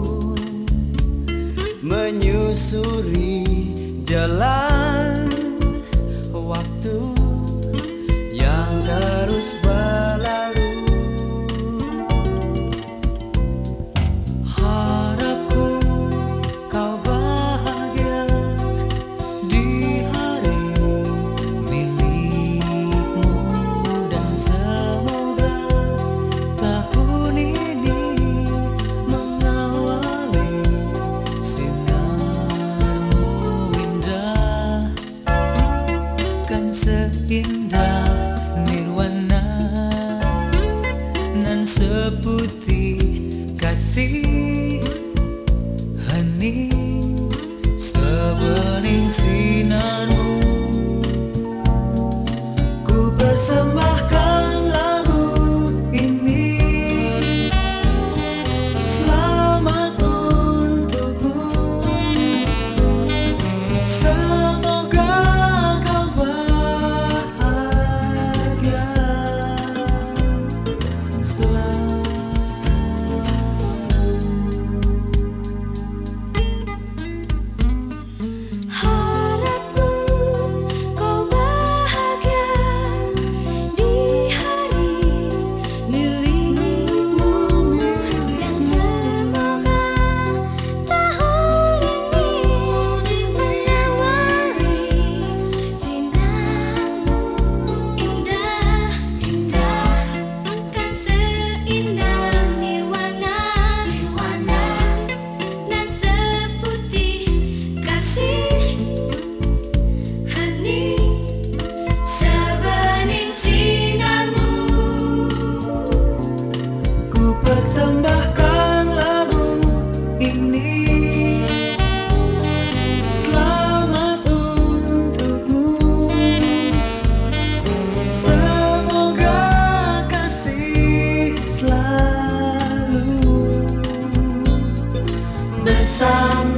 menyusuri jalan waktu yang terus berlalu. Harapku kau bahagia di hari milikmu, dan semoga tahun ini mengawali sinarmu indah, kan seindah nirwana nan seputih kasih hening sebening sinarmu. Ku persembahkan lagu ini selamat untukmu. Semoga kau bahagia selalu. Harapku kau bahagia di hari milikmu, dan semoga tahun ini mengawali sinarmu indah, indah, kan seindah nirwana nan seputih kasih hening sebening sinarmu. Ku persembahkan lagu ini selamat untukmu. Semoga kasih selalu bersama.